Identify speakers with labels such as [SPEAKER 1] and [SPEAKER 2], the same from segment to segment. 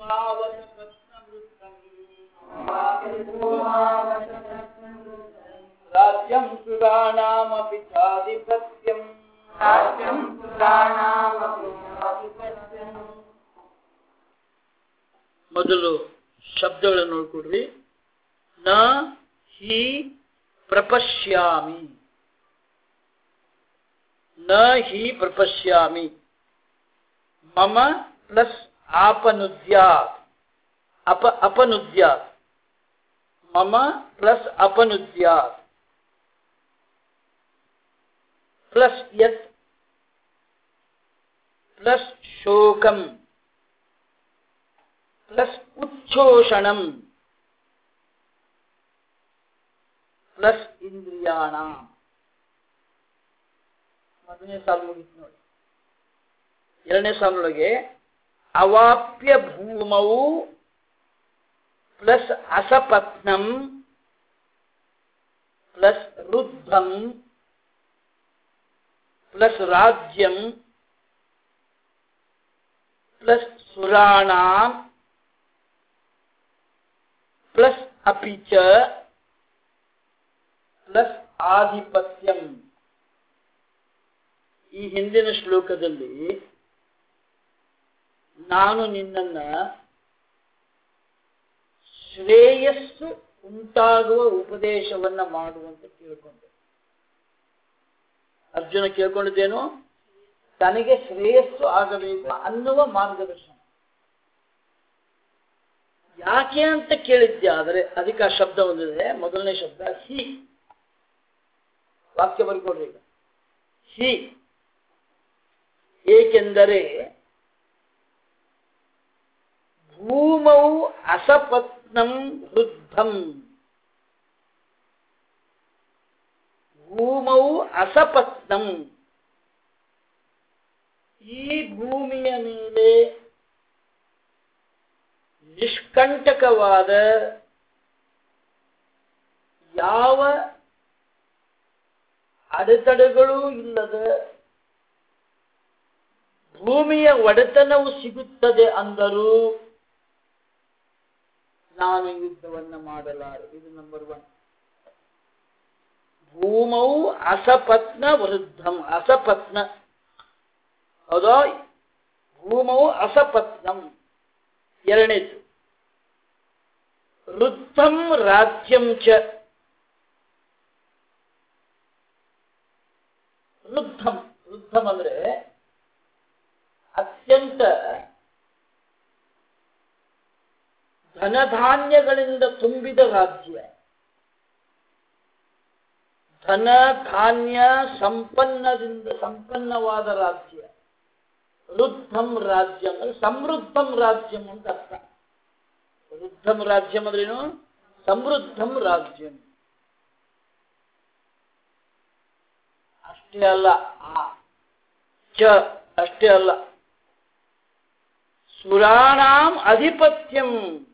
[SPEAKER 1] राज्यं सुराणामपि चाधिपत्यं ಮೊದಲು ಶಬ್ದಗಳನ್ನು ನೋಡ್ಕೊಡ್ರಿ. ನ ಹಿ ಪ್ರಪಶ್ಯಾಮಿ, ನ ಹಿ ಪ್ರಪಶ್ಯಾಮಿ. ಮಮ ಪ್ಲಸ್ ಆಪನುದ್ಯಾತ್, ಅಪನುದ್ಯಾತ್. ಮಮ ಪ್ಲಸ್ ಅಪನುದ್ಯಾತ್ ಪ್ಲಸ್ ಯತ್ ಪ್ಲಸ್ ಶೋಕಂ ಪ್ಲಸ್ ಉಚ್ಛೋಷಣಂ ಪ್ಲಸ್ ಇಂದ್ರಿಯಾಣ. ಮೊದಲನೇ ಸಾಲು ಮುಗಿತು ನೋಡಿ. ಎರಡನೇ ಸಾಲಿನೊಳಗೆ ಅವಾಪ್ಯ ಭೂಮೌ ಪ್ಲಸ್ ಅಸಪತ್ನಂ ಪ್ಲಸ್ ರುದ್ಧಂ ಪ್ಲಸ್ ರಾಜ್ಯಂ ಪ್ಲಸ್ ಸುರಾಣಾಂ ಪ್ಲಸ್ ಅಪಿಚ ಪ್ಲಸ್ ಆಧಿಪತ್ಯಂ. ಈ ಹಿಂದಿನ ಶ್ಲೋಕದಲ್ಲಿ ನಾನು ನಿನ್ನನ್ನ ಶ್ರೇಯಸ್ಸು ಉಂಟಾಗುವ ಉಪದೇಶವನ್ನ ಮಾಡುವಂತ ಕೇಳ್ಕೊಂಡೆ. ಅರ್ಜುನ ಕೇಳ್ಕೊಂಡಿದ್ದೇನು? ತನಗೆ ಶ್ರೇಯಸ್ಸು ಆಗಬೇಕು ಅನ್ನುವ ಮಾರ್ಗದರ್ಶನ. ಯಾಕೆ ಅಂತ ಕೇಳಿದ್ದೆ. ಆದರೆ ಅದಕ್ಕೆ ಆ ಶಬ್ದ ಒಂದಿದೆ. ಮೊದಲನೇ ಶಬ್ದ ಹಿ. ವಾಕ್ಯ ಬರ್ಕೊಡ್ರಿ ಈಗ. ಹಿ ಏಕೆಂದರೆ ಭೂಮೌ ಅಸಪತ್ನಂ ವೃದ್ಧಂ, ಭೂಮೌ ಅಸಪತ್ನಂ, ಈ ಭೂಮಿಯ ಮೇಲೆ ನಿಷ್ಕಂಟಕವಾದ ಯಾವ ಅಡೆತಡೆಗಳೂ ಇಲ್ಲದ ಭೂಮಿಯ ಒಡೆತನವು ಸಿಗುತ್ತದೆ ಅಂದರೂ ನಾನು ಯುದ್ಧವನ್ನ ಮಾಡಲಾರೆ. ಇದು ನಂಬರ್ 1. ಭೂಮೌ ಅಸಪತ್ನ ವೃದ್ಧಂ, ಅಸಪತ್ನ, ಹೌದಾ? ಭೂಮೌ ಅಸಪತ್ನಂ. ಎರಡನೇದು ವೃದ್ಧಂ ರಾಜ್ಯಂ ಚ. ವೃದ್ಧಂ, ವೃದ್ಧಂ ಅಂದ್ರೆ ಅತ್ಯಂತ ಧನಧಾನ್ಯಗಳಿಂದ ತುಂಬಿದ ರಾಜ್ಯ, ಧನ ಧಾನ್ಯ ಸಂಪನ್ನವಾದ ರಾಜ್ಯ. ವೃದ್ಧಂ ರಾಜ್ಯಂ ಅಂದ್ರೆ ಸಮೃದ್ಧಂ ರಾಜ್ಯಂ ಅಂತ ಅರ್ಥ. ವೃದ್ಧಂ ರಾಜ್ಯಂ ಅಂದ್ರೇನು? ಸಮೃದ್ಧಂ ರಾಜ್ಯಂ. ಅಷ್ಟೇ ಅಲ್ಲ, ಚ ಅಷ್ಟೇ ಅಲ್ಲ, ಸುರಾಣಾಂ ಅಧಿಪತ್ಯಂ,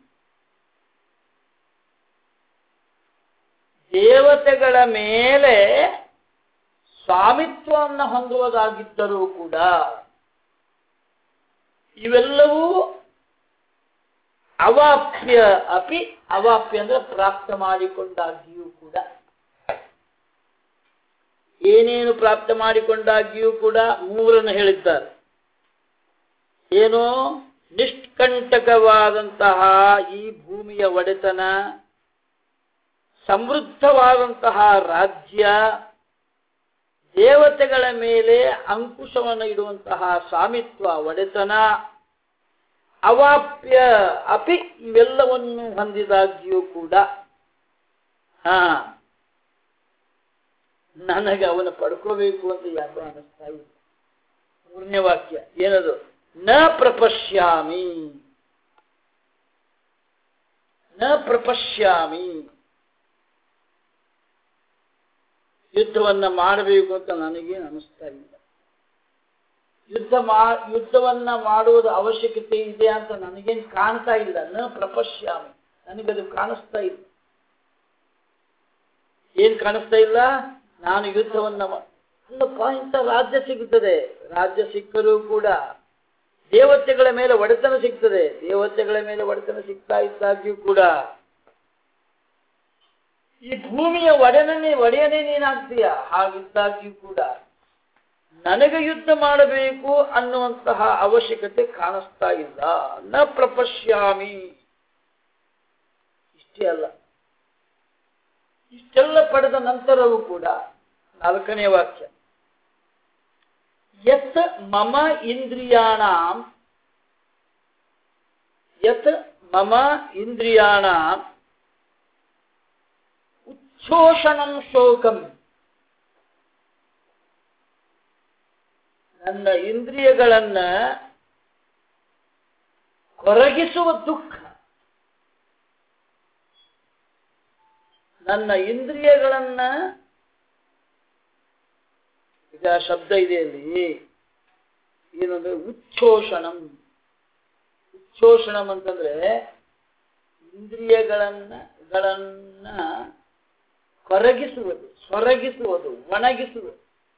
[SPEAKER 1] ದೇವತೆಗಳ ಮೇಲೆ ಸ್ವಾಮಿತ್ವವನ್ನು ಹೊಂದುವುದಾಗಿದ್ದರೂ ಕೂಡ ಇವೆಲ್ಲವೂ ಅವಾಪ್ಯ ಅಪಿ, ಅವಾಪ್ಯ ಅಂದ್ರೆ ಪ್ರಾಪ್ತ ಮಾಡಿಕೊಂಡಾಗಿಯೂ ಕೂಡ, ಏನೇನು ಪ್ರಾಪ್ತ ಮಾಡಿಕೊಂಡಾಗಿಯೂ ಕೂಡ ಮೂರನ್ನು ಹೇಳಿದ್ದಾರೆ. ಏನೋ ನಿಷ್ಕಂಟಕವಾದಂತಹ ಈ ಭೂಮಿಯ ಒಡೆತನ, ಸಮೃದ್ಧವಾದಂತಹ ರಾಜ್ಯ, ದೇವತೆಗಳ ಮೇಲೆ ಅಂಕುಶವನ್ನು ಇಡುವಂತಹ ಸ್ವಾಮಿತ್ವ ಒಡೆತನ, ಅವಾಪ್ಯ ಅಪಿ ಇವೆಲ್ಲವನ್ನು ಹೊಂದಿದಾಗಿಯೂ ಕೂಡ ನನಗೆ ಅವನ ಪಡ್ಕೋಬೇಕು ಅಂತ ಯಾಕೋ ಅನಿಸ್ತಾ ಇಲ್ಲ. ಮೂರನೇ ವಾಕ್ಯ ಏನದು? ನ ಪ್ರಪಶ್ಯಾಮಿ, ನ ಪ್ರಪಶ್ಯಾಮಿ. ಯುದ್ಧವನ್ನ ಮಾಡಬೇಕು ಅಂತ ನನಗೇನು ಅನಿಸ್ತಾ ಇಲ್ಲ. ಯುದ್ಧವನ್ನ ಮಾಡುವುದ ಅವಶ್ಯಕತೆ ಇದೆ ಅಂತ ನನಗೇನು ಕಾಣ್ತಾ ಇಲ್ಲ. ನ ಪ್ರಪಶ್ಯಾಮಿ, ನನಗದು ಕಾಣಿಸ್ತಾ ಇಲ್ಲ. ಏನ್ ಕಾಣಿಸ್ತಾ ಇಲ್ಲ? ನಾನು ಯುದ್ಧವನ್ನ ಅಲ್ಲಪ್ಪ, ಇಂಥ ರಾಜ್ಯ ಸಿಗುತ್ತದೆ. ರಾಜ್ಯ ಸಿಕ್ಕರೂ ಕೂಡ ದೇವತೆಗಳ ಮೇಲೆ ಒಡೆತನ ಸಿಗ್ತದೆ. ದೇವತೆಗಳ ಮೇಲೆ ಒಡೆತನ ಸಿಗ್ತಾ ಇದ್ದಾಗ್ಯೂ ಕೂಡ ಈ ಭೂಮಿಯ ಒಡೆಯನೇ ನೀನಾಗ್ತೀಯ. ಹಾಗಿದ್ದಾಗ್ಯೂ ಕೂಡ ನನಗೆ ಯುದ್ಧ ಮಾಡಬೇಕು ಅನ್ನುವಂತಹ ಅವಶ್ಯಕತೆ ಕಾಣಿಸ್ತಾ ಇಲ್ಲ. ನ ಪ್ರಪಶ್ಯಾಮಿ. ಇಷ್ಟೇ ಅಲ್ಲ, ಇಷ್ಟೆಲ್ಲ ಪಡೆದ ನಂತರವೂ ಕೂಡ 4ನೇ ವಾಕ್ಯ, ಯತ್ ಮಮ ಇಂದ್ರಿಯಾಣಾಂ ಉಚ್ಛೋಷಣಂ ಶೋಕಂ. ನನ್ನ ಇಂದ್ರಿಯಗಳನ್ನ ಕೊರಗಿಸುವ ದುಃಖ, ನನ್ನ ಇಂದ್ರಿಯಗಳನ್ನ, ಈಗ ಶಬ್ದ ಇದೆ ಅಲ್ಲಿ ಏನಂದ್ರೆ ಉಚ್ಛೋಷಣಂ. ಉಚ್ಛೋಷಣಂ ಅಂತಂದ್ರೆ ಇಂದ್ರಿಯಗಳನ್ನ ಕೊರಗಿಸುವುದು, ಸೊರಗಿಸುವುದು, ಒಣಗಿಸುವುದು.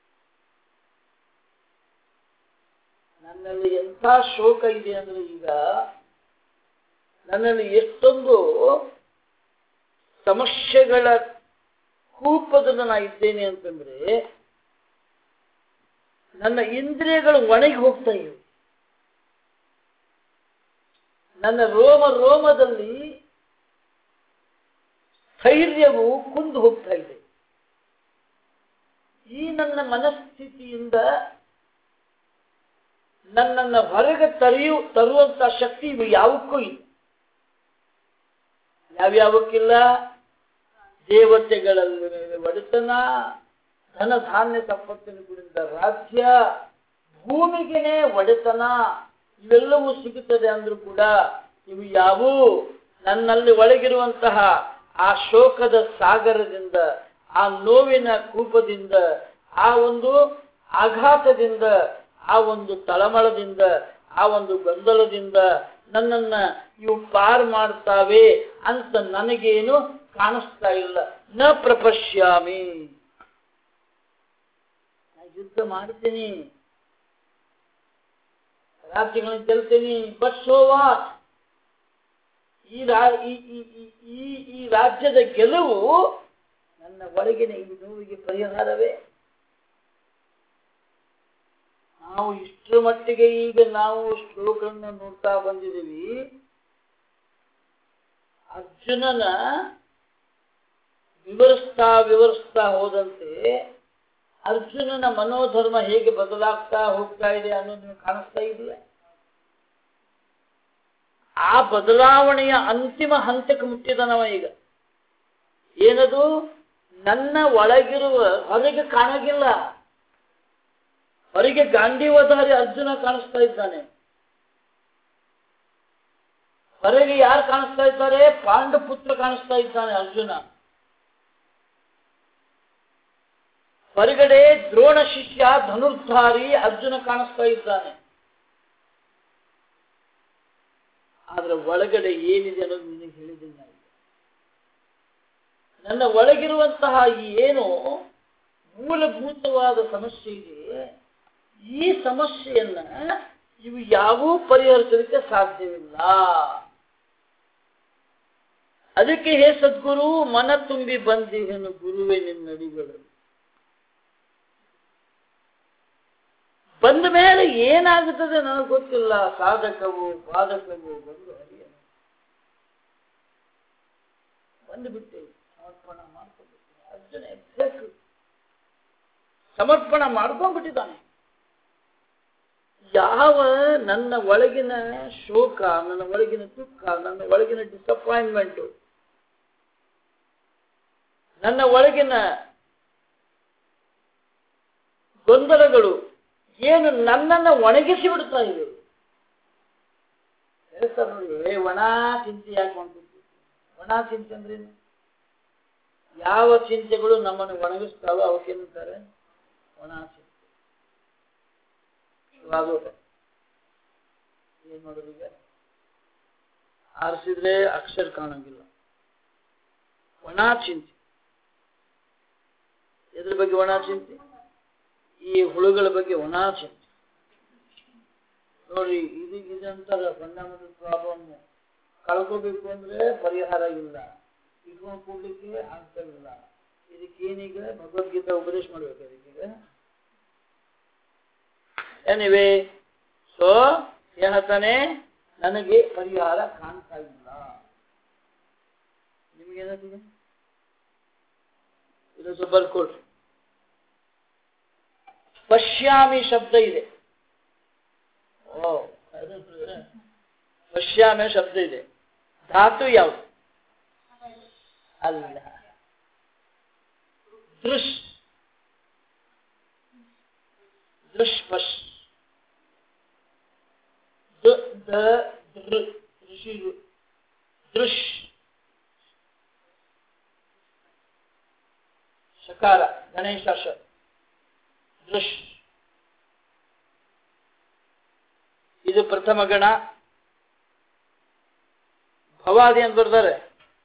[SPEAKER 1] ನನ್ನಲ್ಲಿ ಎಂಥ ಶೋಕ ಇದೆ ಅಂದ್ರೆ, ಈಗ ನನ್ನಲ್ಲಿ ಎಷ್ಟೊಂದು ಸಮಸ್ಯೆಗಳ ಕೂಪದಲ್ಲಿ ನಾ ಇದ್ದೇನೆ ಅಂತಂದ್ರೆ ನನ್ನ ಇಂದ್ರಿಯಗಳು ಒಣಗಿ ಹೋಗ್ತಾ ಇವೆ. ನನ್ನ ರೋಮದಲ್ಲಿ ಸ್ಥೈರ್ಯವು ಕುಂದು ಹೋಗ್ತಾ ಇದೆ. ಈ ನನ್ನ ಮನಸ್ಥಿತಿಯಿಂದ ನನ್ನನ್ನು ಹೊರಗೆ ತರುವಂತ ಶಕ್ತಿ ಇವು ಯಾವಕ್ಕೂ ಇಲ್ಲ. ಯಾವ್ಯಾವಕ್ಕಿಲ್ಲ? ದೇವತೆಗಳಲ್ಲಿ ಒಡೆತನ, ಧನ ಧಾನ್ಯ ಸಂಪತ್ತಿನ ಗುರಿಂದ ರಾಜ್ಯ, ಭೂಮಿಗೆನೇ ಒಡೆತನ, ಇವೆಲ್ಲವೂ ಸಿಗುತ್ತದೆ ಅಂದ್ರೂ ಕೂಡ ಇವು ಯಾವುವು ನನ್ನಲ್ಲಿ ಒಳಗಿರುವಂತಹ ಆ ಶೋಕದ ಸಾಗರದಿಂದ, ಆ ನೋವಿನ ಕೂಪದಿಂದ, ಆ ಒಂದು ಆಘಾತದಿಂದ, ಆ ಒಂದು ತಳಮಳದಿಂದ, ಆ ಒಂದು ಗೊಂದಲದಿಂದ ನನ್ನನ್ನ ಇವು ಪಾರು ಮಾಡ್ತಾವೆ ಅಂತ ನನಗೇನು ಕಾಣಿಸ್ತಾ ಇಲ್ಲ. ನ ಪ್ರಪಶ್ಯಾಮಿ. ಯುದ್ಧ ಮಾಡ್ತೀನಿ, ರಾಜ್ಯಗಳನ್ನು ಗೆಲ್ತೀನಿ, ಬಟ್ ಸೋ ವಾಟ್? ಈ ರಾಜ್ಯದ ಗೆಲುವು ನನ್ನ ಒಳಗಿನ ಈ ನೋವಿಗೆ ಪರಿಹಾರವೇ? ನಾವು ಇಷ್ಟರ ಮಟ್ಟಿಗೆ ಈಗ ನಾವು ಶ್ಲೋಕಗಳನ್ನು ನೋಡ್ತಾ ಬಂದಿದ್ದೀವಿ. ಅರ್ಜುನನ ವಿವರಿಸ್ತಾ ಹೋದಂತೆ ಅರ್ಜುನನ ಮನೋಧರ್ಮ ಹೇಗೆ ಬದಲಾಗ್ತಾ ಹೋಗ್ತಾ ಇದೆ ಅನ್ನೋದು ನೀವು ಕಾಣಿಸ್ತಾ ಇದೆಯಾ? ಆ ಬದಲಾವಣೆಯ ಅಂತಿಮ ಹಂತಕ್ಕೆ ಮುಟ್ಟಿದನವ ಈಗ. ಏನದು? ನನ್ನ ಒಳಗಿರುವ, ಹೊರಗೆ ಕಾಣಗಿಲ್ಲ. ಹೊರಗೆ ಗಾಂಧೀವಧಾರಿ ಅರ್ಜುನ ಕಾಣಿಸ್ತಾ ಇದ್ದಾನೆ. ಹೊರಗೆ ಯಾರು ಕಾಣಿಸ್ತಾ ಇದ್ದಾರೆ? ಪಾಂಡುಪುತ್ರ ಕಾಣಿಸ್ತಾ ಇದ್ದಾನೆ ಅರ್ಜುನ. ಹೊರಗಡೆ ದ್ರೋಣ ಶಿಷ್ಯ ಧನುರ್ಧಾರಿ ಅರ್ಜುನ ಕಾಣಿಸ್ತಾ ಇದ್ದಾನೆ. ಆದ್ರೆ ಒಳಗಡೆ ಏನಿದೆ ಅನ್ನೋದು ನಿನಗೆ ಹೇಳಿದ್ದೀನಿ ನಾನು. ನನ್ನ ಒಳಗಿರುವಂತಹ ಏನು ಮೂಲಭೂತವಾದ ಸಮಸ್ಯೆ ಇದೆ, ಈ ಸಮಸ್ಯೆಯನ್ನ ಇವು ಯಾವೂ ಪರಿಹರಿಸಲಿಕ್ಕೆ ಸಾಧ್ಯವಿಲ್ಲ. ಅದಕ್ಕೆ ಹೇ ಸದ್ಗುರು, ಮನ ತುಂಬಿ ಬಂದಿಹೆನು ಗುರುವೇ ನಿನ್ನಡಿಗಳು. ಬಂದ ಮೇಲೆ ಏನಾಗುತ್ತದೆ ನನಗೆ ಗೊತ್ತಿಲ್ಲ. ಸಾಧಕವು ಬಾಧಕವು ಬಂದು ಹರಿಯ ಬಂದುಬಿಟ್ಟೆ, ಸಮರ್ಪಣೆ ಮಾಡ್ಕೊಂಡ್ಬಿಟ್ಟೆ. ಅರ್ಜುನ ಎಕ್ಸಾಕ್ಟ್ ಸಮರ್ಪಣೆ ಮಾಡ್ಕೊಂಡ್ಬಿಟ್ಟಿದ್ದಾನೆ. ಯಾವ ನನ್ನ ಒಳಗಿನ ಶೋಕ, ನನ್ನ ಒಳಗಿನ ದುಃಖ, ನನ್ನ ಒಳಗಿನ ಡಿಸಪಾಯಿಂಟ್ಮೆಂಟು, ನನ್ನ ಒಳಗಿನ ಗೊಂದಲಗಳು ಏನು ನನ್ನನ್ನು ಒಣಗಿಸಿ ಬಿಡ್ತಾ ಇವೆ. ಹೇಳ್ತಾರೆ ನೋಡಿ, ಒಣ ಚಿಂತೆ ಯಾಕೆ ಮಾಡ್ಬಿಡ್ತೀವಿ? ಒಣ ಚಿಂತೆ ಅಂದ್ರೆ ಯಾವ ಚಿಂತೆಗಳು ನಮ್ಮನ್ನು ಒಣಗಿಸ್ತಾವೋ ಅವಕ್ಕೇನಂತಾರೆ? ಒಣ ಚಿಂತೆ. ಏನ್ ಮಾಡೋದು ಈಗ? ಆರಿಸಿದ್ರೆ ಅಕ್ಷರ ಕಾಣಂಗಿಲ್ಲ. ಒಣ ಚಿಂತೆ. ಎದ್ರ ಬಗ್ಗೆ ಒಣ ಚಿಂತೆ? ಈ ಹುಳುಗಳ ಬಗ್ಗೆ ಒಣ ಚಿಂತೆ. ನೋಡಿ, ಇದಂತರ ಫಂಡಮೆಂಟಲ್ ಪ್ರಾಬ್ಲಮ್. ಕಳ್ಕೋಬೇಕು ಅಂದ್ರೆ ಪರಿಹಾರ ಇಲ್ಲ, ಇಟ್ಕೊಂಡು ಕೂಡ್ಲಿಕ್ಕೆ ಆಗ್ತಾ ಇಲ್ಲ. ಇದಕ್ಕೇನೀಗ ಭಗವದ್ಗೀತಾ ಉಪದೇಶ ಮಾಡ್ಬೇಕು ಅದಕ್ಕೀಗ. ಎನಿವೇ, ಸೊ ಹೇಳ್ತಾನೆ ನನಗೆ ಪರಿಹಾರ ಕಾಣ್ತಾ ಇಲ್ಲ. ನಿಮಗೇನಿದೆ ಇದು ಬರ್ಕೊಡ್ರಿ. ಪಶ್ಯಾಮಿ ಶಬ್ದ ಇದೆ. ಪಶ್ಯಾಮಿ ಶಬ್ದ ಇದೆ. ಧಾತು ಯಾವುದು? ಅಲ್ಲ, ದೃಶ್. ದೃಶ್ ಪಶ್ ದೃಶ್ ಶಕಾರ ಗಣೇಶ ದೃಶ್. ಇದು ಪ್ರಥಮ ಗಣ. ಭವಾದಿ ಅಂತ ಬರ್ತಾರೆ.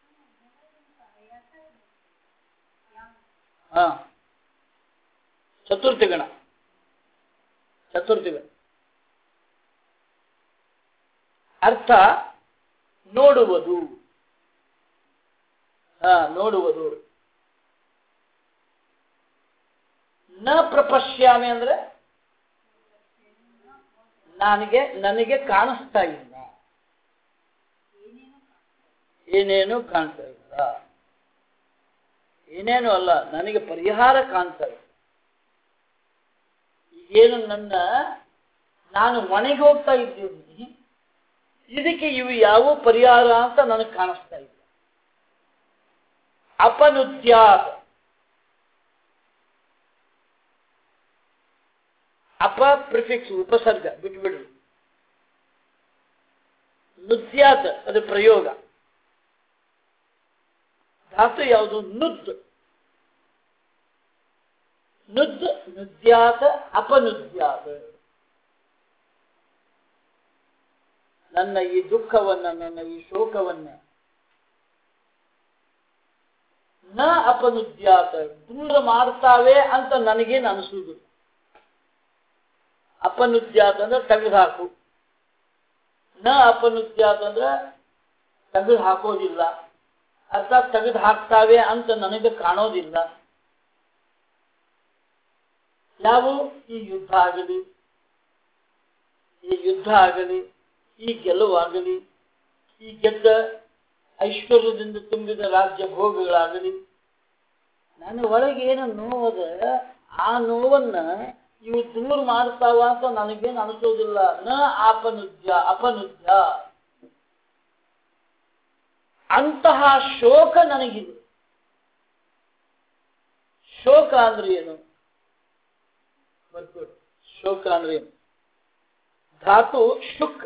[SPEAKER 1] ಚತುರ್ಥಿ ಗಣ. ಚತುರ್ಥಿ ಗಣ ಅರ್ಥ ನೋಡುವುದು. ನೋಡುವುದು. ನ ಪ್ರಪಶ್ಯಾಮಿ ಅಂದ್ರೆ ನನಗೆ ಕಾಣಿಸ್ತಾ ಇಲ್ಲ, ಏನೇನು ಕಾಣ್ತಾ ಇಲ್ಲ. ಏನೇನು ಅಲ್ಲ, ನನಗೆ ಪರಿಹಾರ ಕಾಣ್ತಾ ಇಲ್ಲ. ಈಗೇನು ನಾನು ಮನೆಗೆ ಹೋಗ್ತಾ ಇದ್ದೀನಿ, ಇದಕ್ಕೆ ಇವು ಯಾವ ಪರಿಹಾರ ಅಂತ ನನಗೆ ಕಾಣಿಸ್ತಾ ಇಲ್ಲ. ಅಪನುದ್ಯಾತ. ಅಪ ಪ್ರಿಫಿಕ್ಸ್ ಉಪಸರ್ಗ ಬಿಟ್ಬಿಡ್ರಿ. ನುದ್ಯಾತ ಅದು ಪ್ರಯೋಗ. ಧಾತು ಯಾವುದು? ನುದ್. ನುದ್ ನುದ್ಯಾತ ಅಪನುದ್ಯಾತ. ನನ್ನ ಈ ದುಃಖವನ್ನ, ನನ್ನ ಈ ಶೋಕವನ್ನ ನ ಅಪನುದ್ಯಾತ ದೂರ ಮಾಡ್ತಾವೆ ಅಂತ ನನಗೇನು ಅನಿಸುವುದಿಲ್ಲ. ಅಪನುದ್ಯಾತ ಅಂದ್ರೆ ತೆಗೆದುಹಾಕು. ನ ಅಪನುದ್ಯಾತ ಅಂದ್ರೆ ತೆಗೆದು ಹಾಕೋದಿಲ್ಲ, ಅರ್ಥಾತ್ ತೆಗೆದು ಹಾಕ್ತಾವೆ ಅಂತ ನನಗೆ ಕಾಣೋದಿಲ್ಲ. ಯಾವ ಈ ಯುದ್ಧ ಆಗಲಿ, ಈ ಗೆಲುವಾಗಲಿ, ಈ ಗೆದ್ದ ಐಶ್ವರ್ಯದಿಂದ ತುಂಬಿದ ರಾಜ್ಯ ಭೋಗಗಳಾಗಲಿ, ನನ್ನ ಒಳಗೆ ಏನೋ ನೋವದ, ಆ ನೋವನ್ನ ಇವು ದೂರ ಮಾಡ್ತಾವ ಅಂತ ನನಗೇನು ಅನಿಸೋದಿಲ್ಲ. ನ ಅಪನುದ್ಯ ಅಂತಹ ಶೋಕ ನನಗಿದೆ. ಶೋಕ ಅಂದ್ರೆ ಏನು? ಬರ್ಕೊಡಿ. ಶೋಕ ಅಂದ್ರೆ ಏನು? ಧಾತು ಶುಕ್.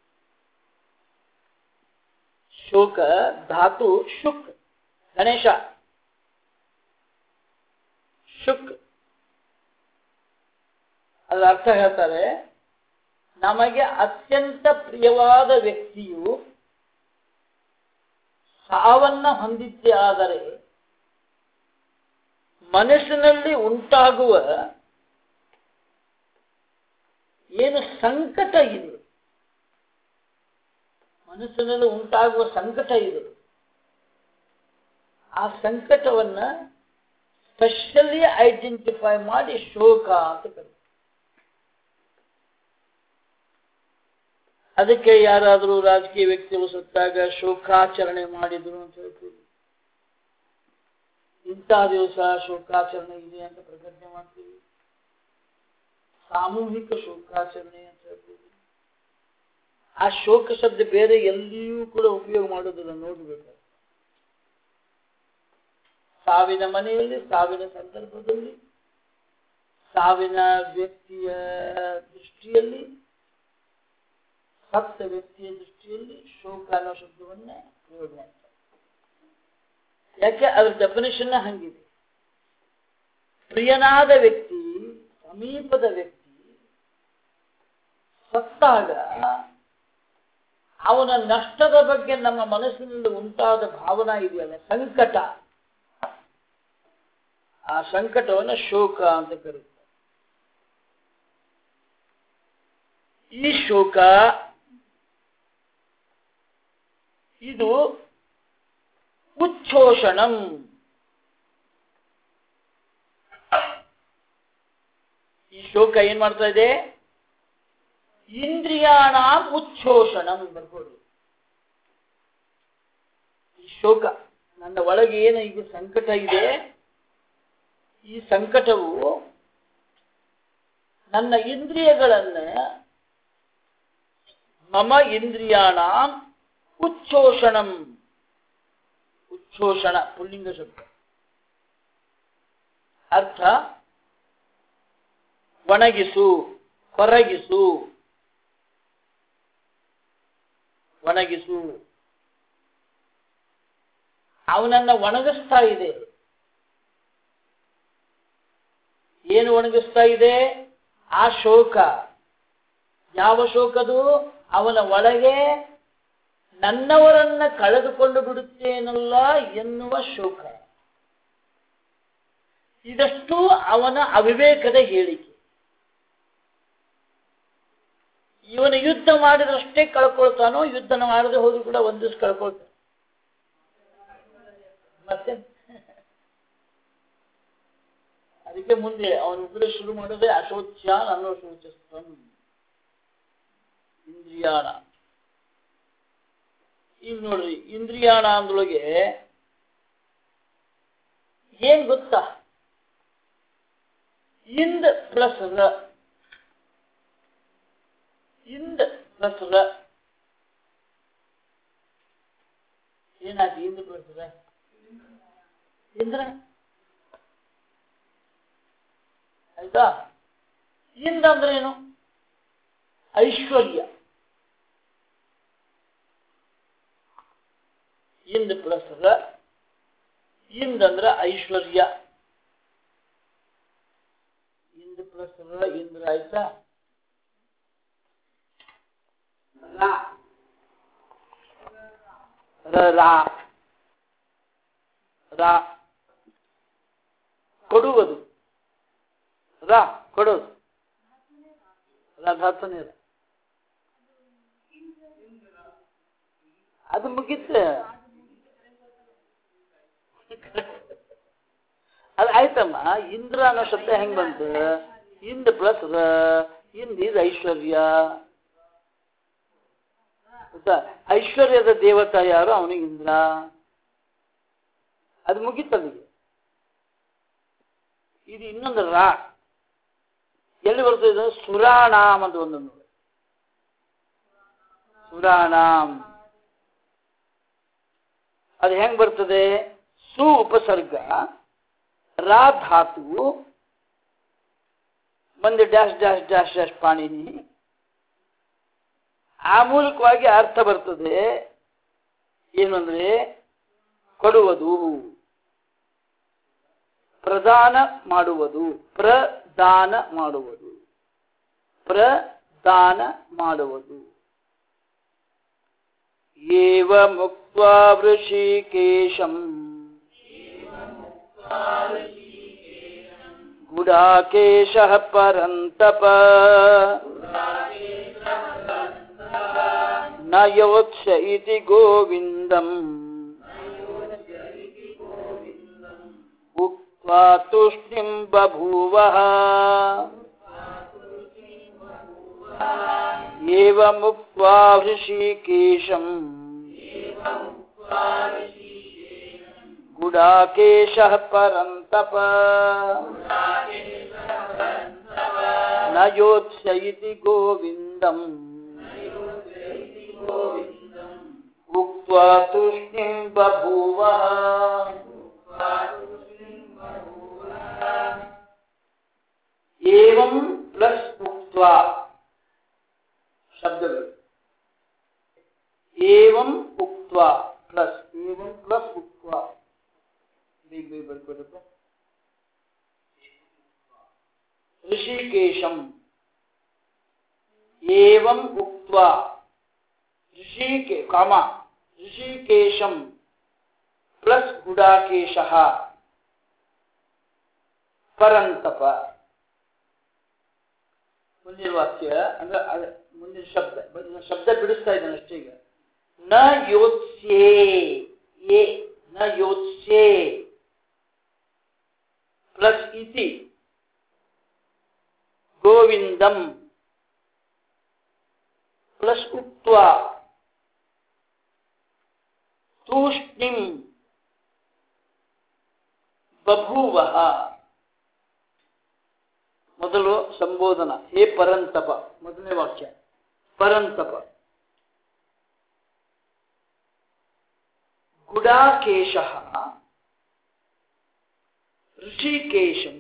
[SPEAKER 1] ಶೋಕ ಧಾತು ಶುಕ್. ಗಣೇಶ ಶುಕ್. ಅದರ ಅರ್ಥ ಹೇಳ್ತಾರೆ, ನಮಗೆ ಅತ್ಯಂತ ಪ್ರಿಯವಾದ ವ್ಯಕ್ತಿಯು ಸಾವನ್ನ ಹೊಂದಿದ್ದೇ ಆದರೆ ಮನಸ್ಸಿನಲ್ಲಿ ಉಂಟಾಗುವ ಏನು ಸಂಕಟ ಇದೆ, ಮನಸ್ಸಿನಲ್ಲಿ ಉಂಟಾಗುವ ಸಂಕಟ ಇದೆ, ಆ ಸಂಕಟವನ್ನ ಸ್ಪೆಷಲಿ ಐಡೆಂಟಿಫೈ ಮಾಡಿ ಶೋಕ ಅಂತ ಕರೀತಾರೆ. ಅದಕ್ಕೆ ಯಾರಾದರೂ ರಾಜಕೀಯ ವ್ಯಕ್ತಿಗಳು ಸತ್ತಾಗ ಶೋಕಾಚರಣೆ ಮಾಡಿದ್ರು ಅಂತ ಹೇಳ್ತೀವಿ. ಇಂಥ ದಿವಸ ಶೋಕಾಚರಣೆ ಇದೆ ಅಂತ ಪ್ರಕಟಣೆ ಮಾಡ್ತೀವಿ. ಸಾಮೂಹಿಕ ಶೋಕಾಚರಣೆ ಅಂತ ಹೇಳ್ತೀವಿ. ಆ ಶೋಕ ಶಬ್ದ ಬೇರೆ ಎಲ್ಲಿಯೂ ಕೂಡ ಉಪಯೋಗ ಮಾಡೋದಿಲ್ಲ, ನೋಡ್ಬೇಕು. ಸಾವಿನ ಮನೆಯಲ್ಲಿ, ಸಾವಿನ ಸಂದರ್ಭದಲ್ಲಿ, ಸಾವಿನ ವ್ಯಕ್ತಿಯ ದೃಷ್ಟಿಯಲ್ಲಿ, ಸತ್ತ ವ್ಯಕ್ತಿಯ ದೃಷ್ಟಿಯಲ್ಲಿ ಶೋಕ ಅನ್ನೋ ಶಬ್ದವನ್ನ ಪ್ರಯೋಗ ಮಾಡ್ತಾರೆ. ಯಾಕೆ? ಅದ್ರ ಡೆಫಿನೇಷನ್ ಹಂಗಿದೆ. ಪ್ರಿಯನಾದ ವ್ಯಕ್ತಿ, ಸಮೀಪದ ವ್ಯಕ್ತಿ ಸತ್ತಾಗ ಅವನ ನಷ್ಟದ ಬಗ್ಗೆ ನಮ್ಮ ಮನಸ್ಸಿನಲ್ಲಿ ಉಂಟಾದ ಭಾವನಾ ಇದೆಯಲ್ಲ, ಸಂಕಟ, ಆ ಸಂಕಟವನ್ನು ಶೋಕ ಅಂತ ಕರೀತಾರೆ. ಈ ಶೋಕ ಇದು ಉಚ್ಛೋಷಣಂ. ಈ ಶೋಕ ಏನ್ ಮಾಡ್ತಾ ಇದೆ? ಇಂದ್ರಿಯಾಣ ಉಚ್ಛೋಷಣಂ. ಬರ್ಬೋದು ಈ ಶೋಕ ನನ್ನ ಒಳಗೆ ಏನು ಈಗ ಸಂಕಟ ಇದೆ, ಈ ಸಂಕಟವು ನನ್ನ ಇಂದ್ರಿಯಗಳನ್ನ ಮಮ ಇಂದ್ರಿಯಾಣ ಉಚ್ಛೋಷಣಂ. ಉಚ್ಛೋಷಣ ಪುಲ್ಲಿಂಗ ಶಬ್ದ. ಅರ್ಥ ಒಣಗಿಸು, ಹೊರಗಿಸು. ಒಣಗಿಸು, ಅವನನ್ನ ಒಣಗಿಸ್ತಾ ಇದೆ. ಏನು ಒಣಗಿಸ್ತಾ ಇದೆ? ಆ ಶೋಕ. ಯಾವ ಶೋಕದು? ಅವನ ಒಳಗೆ ನನ್ನವರನ್ನ ಕಳೆದುಕೊಂಡು ಬಿಡುತ್ತೇನಲ್ಲ ಎನ್ನುವ ಶೋಕ. ಇದಷ್ಟು ಅವನ ಅವಿವೇಕದ ಹೇಳಿಕೆ. ಇವನು ಯುದ್ಧ ಮಾಡಿದಷ್ಟೇ ಕಳ್ಕೊಳ್ತಾನೋ, ಯುದ್ಧ ಮಾಡದೆ ಹೋದ್ರು ಕೂಡ ಒಂದು ದಿವಸ ಕಳ್ಕೊಳ್ತಾನೆ. ಮತ್ತೆ ಅದಕ್ಕೆ ಮುಂದೆ ಅವನು ಉಪದೇಶ ಶುರು ಮಾಡೋದೇ ಅಶೋಚ್ಯಾನ್ ಅನ್ನೋ ಶೋಚಸ್ತಂ ಇಂದ್ರಿಯಾಣ. ಈಗ ನೋಡ್ರಿ, ಇಂದ್ರಿಯಾಣ ಅಂದ್ರೊಳಗೆ ಏನ್ ಗೊತ್ತಾ? ಇಂದ್ ಪ್ಲಸ್ ರ. ಇಂದ್ ಪ್ಲಸ್ ರ ಏನಾಯ್ತು? ಇಂದ್ ಪ್ಲಸ್ ರ ಇಂದ್ರ ಆಯ್ತಾ? ಇಂದ್ ಅಂದ್ರೆ ಏನು? ಐಶ್ವರ್ಯ. ಇಂದ್ ಪ್ಲಸ್ ರ. ಇಂದ್ ಅಂದ್ರೆ ಐಶ್ವರ್ಯ. ಇಂದ್ ಪ್ಲಸ್ ರ ಇಂದ್ರ ಆಯ್ತಾ? ರಾ ರಾ ರಾ ಕೊಡುವುದು. ರಾ ಕೊಡೋದು. ಧಾತುನೇ ಅದು ಮುಗಿತ. ಅದು ಆಯ್ತಮ್ಮ. ಇಂದ್ರ ಅನ್ನೋ ಶಬ್ದ ಹೆಂಗ್ ಬಂತು? ಇಂದ್ ಪ್ಲಸ್ ರ. ಇಂದ್ ಇದು ಐಶ್ವರ್ಯ. ಐಶ್ವರ್ಯದ ದೇವತಾ ಯಾರು? ಅವನಿಗೆ ಇಂದ್ರ. ಅದು ಮುಗಿತಲ್ಲಿಗೆ. ಇದು ಇನ್ನೊಂದು ರಾ. ಎಲ್ಲಿ ಬರ್ತದೆ? ಸುರಾಣಾಮ್ ಅಂತ ಒಂದು. ಸುರಾಣಾಮ್ ಅದು ಹೆಂಗ್ ಬರ್ತದೆ? ಸು ಉಪಸರ್ಗ, ರಾ ಧಾತು, ಒಂದು dash dash dash dash Panini. ಆ ಮೂಲಕವಾಗಿ ಅರ್ಥ ಬರ್ತದೆ. ಏನು ಅಂದ್ರೆ ಕೊಡುವುದು, ಪ್ರದಾನ ಮಾಡುವುದು. ಪ್ರದಾನ ಮಾಡುವುದು, ಪ್ರದಾನ ಮಾಡುವುದು. ಏವ ಮುಕ್ತ್ವಾ ವೃಷಿಕೇಶಂ ಗುಡಾಕೇಶಃ ಪರಂತಪ ನ ಯೋತ್ಸ ಇತಿ ಗೋವಿಂದಂ ಉಕ್ತ್ವಾ ತುಷ್ಟಿಂ ಬಭೂವಃ ಏವಮುಕ್ತ್ವಾ ಹೃಷಿಕೇಶಂ ಗುಡಾಕೇಶಃ ಪರಂತಪ ನ ಯೋತ್ಸ ಇತಿ ಗೋವಿಂದಂ ಉಕ್ತ್ವಾ ತುಷ್ಟಿಂ ಬಭೂವಃ. ಏವಂ ಪ್ಲಸ್ ಉಕ್ತ್ವಾ ಶಬ್ದಗಳು. ಏವಂ ಉಕ್ತ್ವಾ ಪ್ಲಸ್ ಏವಂ ಪ್ಲಸ್ ಉಕ್ತ್ವಾ. ಬೇಗ ಬೇಗ ಬರ್ಕೊಡಪ್ಪ. ಋಷಿಕೇಶಂ ಏವಂ ಉಕ್ತ್ವಾ ಋಷಿಕೇಶಂ ಪ್ಲಸ್ ಗುಡಾಕೇಶಃ ಪರಂತಪ. ಮುಂದಿನ ವಾಕ್ಯ ಅಂದ್ರೆ ಮುಂದಿನ ಶಬ್ದ ಬಿಡಿಸ್ತಾ ಇದ್ದಾನೆ ಅಷ್ಟೇ. ಈಗ ನ ಯೋತ್ಸ್ಯೇ, ಎ ನ ಯೋತ್ಸ್ಯೇ ಪ್ಲಸ್ ಇತಿ ಗೋವಿಂದಂ ಪ್ಲಸ್ ಉಕ್ತ್ವಾ ತೂಷ್ಣಿಂ ಬಭೂವಃ. ಮೊದಲು ಸಂಬೋಧನ, ಹೇ ಪರಂತಪ, ಮೊದಲನೇ ವಾಕ್ಯ ಪರಂತಪ. ಗುಡಾಕೇಶಃ ಋಷಿಕೇಶಂ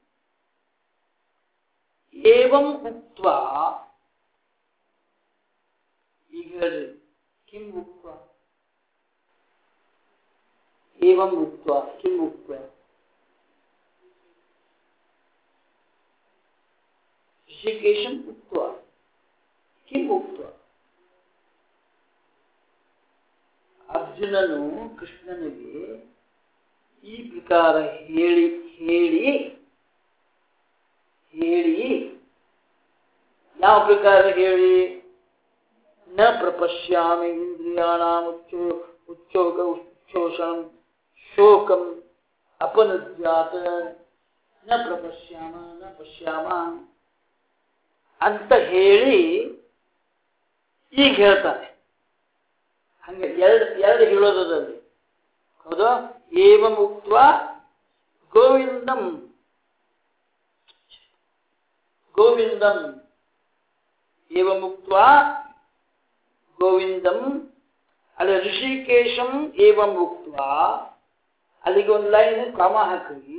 [SPEAKER 1] ಏವಂ ಉಕ್ತ್ವಾ, ಈಗ ಹೇಳ್ರಿ ಕಿಂ ಉಕ್ತ್ವಾ, ಏವಂ ಉಕ್ತ್ವಾ ಕಿಂ ಉಕ್ತ್ವಾ, ಋಷಿಕೇಶಂ ಉಕ್ತ್ವಾ ಕಿಂ ಉಕ್ತ್ವಾ. ಅರ್ಜುನನು ಕೃಷ್ಣನಿಗೆ ಈ ಪ್ರಕಾರ ಹೇಳಿ ಹೇಳಿ ಹೇಳಿ ಯಾವ ಪ್ರಕಾರ ಹೇಳಿ, ನ ಪ್ರಪಶ್ಯಾಮಿ ಇಂದ್ರಿಯಾಣಾಂ ಉಚ್ಛೋಷಣಂ ಶೋಕಂ ಅಪನುದ್ಯಾತ ನ ಪ್ರಪಶ್ಯಾಮ ನ ಪಶ್ಯಾಮ ಅಂತ ಹೇಳಿ ಈಗ ಹೇಳ್ತಾನೆ. ಹಂಗೆ ಎರಡು ಹೇಳೋದಲ್ಲಿ ಹೌದು. ಏವಂ ಉಕ್ತ್ವಾ ಗೋವಿಂದಂ ಗೋವಿಂದಂ ಏವಂ ಉಕ್ತ್ವಾ ಗೋವಿಂದಂ, ಅಲ್ಲಿ ಋಷಿಕೇಶಂ ಏವಂ ಉಕ್ತ್ವಾ, ಅಲ್ಲಿಗೆ ಒಂದು ಲೈನ್ ಕಾಮ ಹಾಕಿ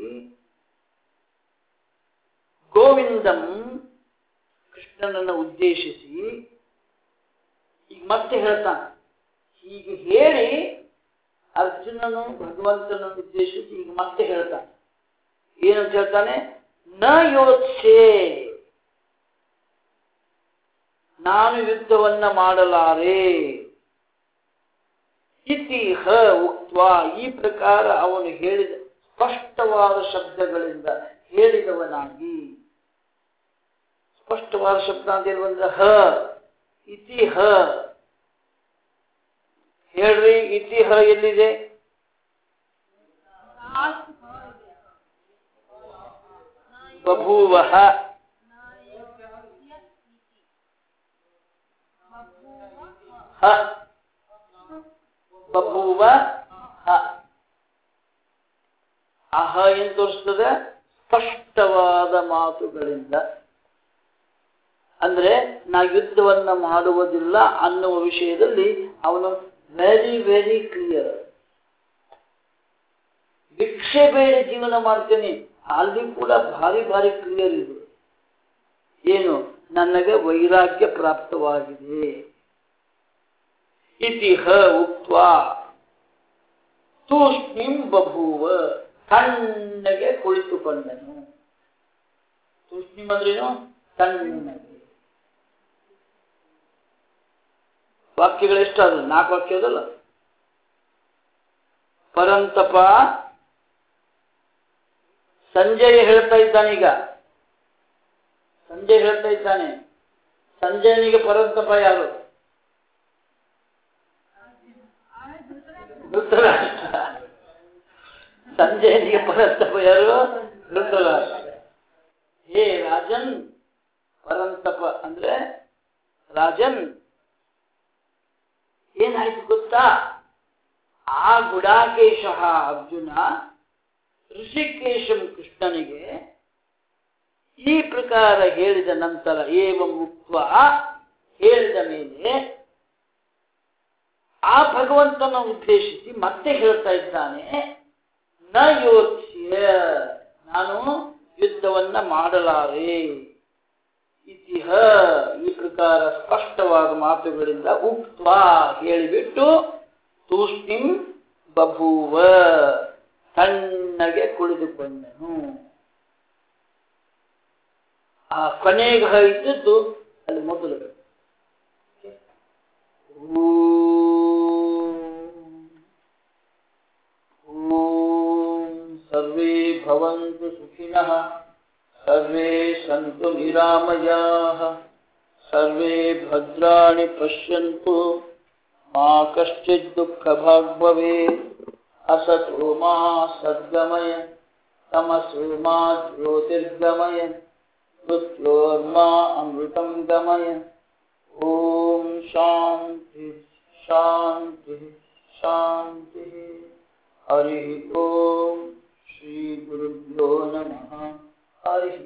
[SPEAKER 1] ಗೋವಿಂದಂ ಕೃಷ್ಣನನ್ನು ಉದ್ದೇಶಿಸಿ ಈಗ ಮತ್ತೆ ಹೇಳ್ತಾನೆ. ಹೀಗೆ ಹೇಳಿ ಅರ್ಜುನನು ಭಗವಂತನನ್ನು ಉದ್ದೇಶಿಸಿ ಈಗ ಮತ್ತೆ ಹೇಳ್ತಾನೆ. ಏನಂತ ಹೇಳ್ತಾನೆ? ನ ಯೋತ್ಸೆ, ನಾನು ಯುದ್ಧವನ್ನ ಮಾಡಲಾರೆ. ಇತಿ ಹ ಉಕ್ತ್ವಾ, ಈ ಪ್ರಕಾರ ಅವನು ಹೇಳಿದ ಸ್ಪಷ್ಟವಾದ ಶಬ್ದಗಳಿಂದ ಹೇಳಿದವನಾಗಿ. ಸ್ಪಷ್ಟವಾದ ಶಬ್ದ ಅಂತ ಹೇಳಿ ಬಂದ್ರೆ ಹ ಇತಿ ಹ. ಹೇಳ್ರಿ, ಇತಿ ಹ ಎಲ್ಲಿದೆ? ಬಭೂವಃ ಹ ಬಭೂವ ಹ. ಆ ಹ ಏನು ತೋರಿಸ್ತದೆ? ಸ್ಪಷ್ಟವಾದ ಮಾತುಗಳಿಂದ. ಅಂದ್ರೆ ನಾ ಯುದ್ಧವನ್ನ ಮಾಡುವುದಿಲ್ಲ ಅನ್ನುವ ವಿಷಯದಲ್ಲಿ ಅವನು ವೆರಿ ವೆರಿ ಕ್ಲಿಯರ್. ಭಿಕ್ಷೆ ಬೇರೆ ಜೀವನ ಮಾಡ್ತೇನೆ ಅಲ್ಲಿ ಕೂಡ ಭಾರಿ ಭಾರಿ ಕ್ಲಿಯರ್ ಇದೆ. ಏನು? ನನಗೆ ವೈರಾಗ್ಯ ಪ್ರಾಪ್ತವಾಗಿದೆ. ಇತಿ ಹ ಉಕ್ತ್ವಾ ತೂಷ್ಣಿಂ ಬಭೂವ, ತಣ್ಣಗೆ ಕುಳಿತುಕೊಂಡನು. ತೂಷ್ಣಿಂ ಅಂದ್ರೇನು? ತಣ್ಣಗೆ. ವಾಕ್ಯಗಳು ಎಷ್ಟಾದ್ರು? 4 ವಾಕ್ಯ ಅದಲ್ಲ. ಪರಂತಪ ಸಂಜಯ್ ಹೇಳ್ತಾ ಇದ್ದಾನೆ. ಈಗ ಸಂಜಯ್ ಹೇಳ್ತಾ ಇದ್ದಾನೆ. ಸಂಜಯನಿಗೆ ಪರಂತಪ ಯಾರು? ಧೃತರಾಷ್ಟ್ರ. ಸಂಜಯನಿಗೆ ಪರಂತಪ ಯಾರು? ಧೃತರಾಷ್ಟ್ರ. ಹೇ ರಾಜನ್, ಪರಂತಪ ಅಂದ್ರೆ ರಾಜನ್. ಏನಾಯ್ತು ಗೊತ್ತಾ? ಆ ಗುಡಾಕೇಶ ಅರ್ಜುನ ಋಷಿಕೇಶಂ ಕೃಷ್ಣನಿಗೆ ಈ ಪ್ರಕಾರ ಹೇಳಿದ ನಂತರ, ಏವಂ ಉಕ್ತ್ವಾ ಹೇಳಿದ ಮೇಲೆ ಆ ಭಗವಂತನ ಉದ್ದೇಶಿಸಿ ಮತ್ತೆ ಹೇಳ್ತಾ ಇದ್ದಾನೆ, ನ ಯೋತ್ಸ್ಯ, ನಾನು ಯುದ್ಧವನ್ನ ಮಾಡಲಾರೆ. ಇತಿಹ, ಈ ಪ್ರಕಾರ ಸ್ಪಷ್ಟವಾದ ಮಾತುಗಳಿಂದ ಉಕ್ತ್ವಾ ಹೇಳಿಬಿಟ್ಟು ತೂಷ್ಣಿಂ ಬಭೂವ, ತಣ್ಣಗೆ ಕುಳಿತುಕೊಂಡನು. ಆ ಕೊನೆಗೆ ಇದ್ದದ್ದು ಅಲ್ಲಿ ಮೊದಲು. ಓಂ ಸರ್ವೇ ಭವಂತು ಸುಖಿನಃ, ಸರ್ವೇ ಸಂತು ನಿರಾಮಯಾಃ, सर्वे भद्राणि पश्यन्तु मा कश्चित् दुःखभाग् भवेत् असतो मा सद्गमय तमसो मा ज्योतिर्गमय मृत्योर्मा अमृतं गमय ओम शांति शांति शांति हरि ओम श्री गुरुभ्यो नमः हरि